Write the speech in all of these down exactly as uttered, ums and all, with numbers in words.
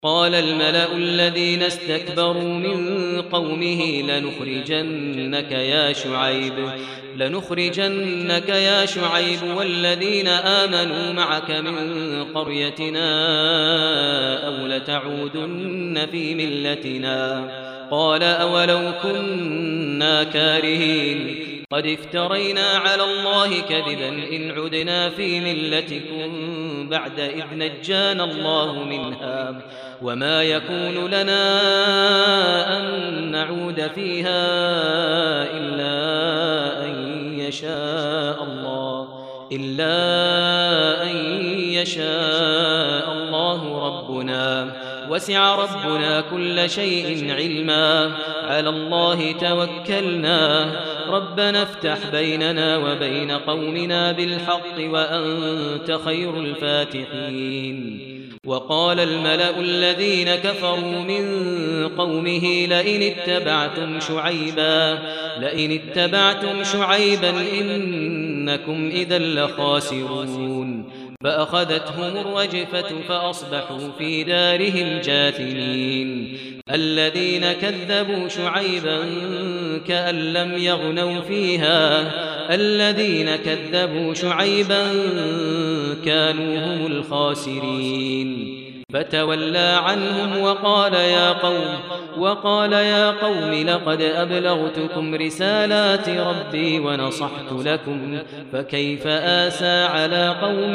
قال الملأ الذين استكبروا من قومه لنخرجنك يا شعيب لنخرجنك يا شعيب والذين آمنوا معك من قريتنا أو لتعودن في ملتنا قال أولو كنا كارهين قد افترينا على الله كذبا إن عدنا في ملتكم بعد إذ نجانا الله منها وما يكون لنا أن نعود فيها إلا أن يشاء الله إلا أن يشاء الله ربنا وسع ربنا كل شيء علما على الله توكلنا ربنا افتح بيننا وبين قومنا بالحق وأنت خير الفاتحين وقال الملأ الذين كفروا من قومه لئن اتبعتم شعيبا لئن اتبعتم شعيبا إنكم إذا لخاسرون فأخذتهم الرجفة فأصبحوا في دارهم جاثمين الذين كذبوا شعيبا كأن لم يغنوا فيها الذين كذبوا شعيبا كانوا هم الخاسرين فتولى عنهم وقال يا قوم وقال يا قوم لقد أبلغتكم رسالات ربي ونصحت لكم فكيف آسى على قوم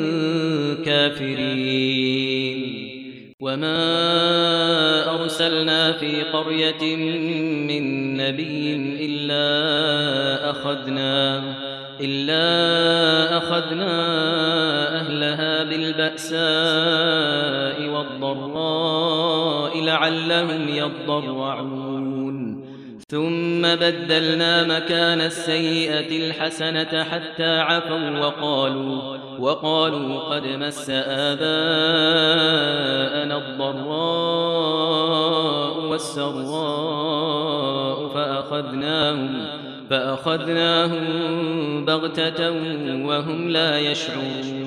كافرين وما أرسلنا في قرية من نبي إلا أخذنا إلا أخذنا أهلها بالبأساء والضراء لعلهم يضرعون ثم بدلنا مكان السيئة الحسنة حتى عفوا وقالوا وقالوا قد مس آباءنا الضراء والسراء فأخذناهم فأخذناهم بغتة وهم لا يشعرون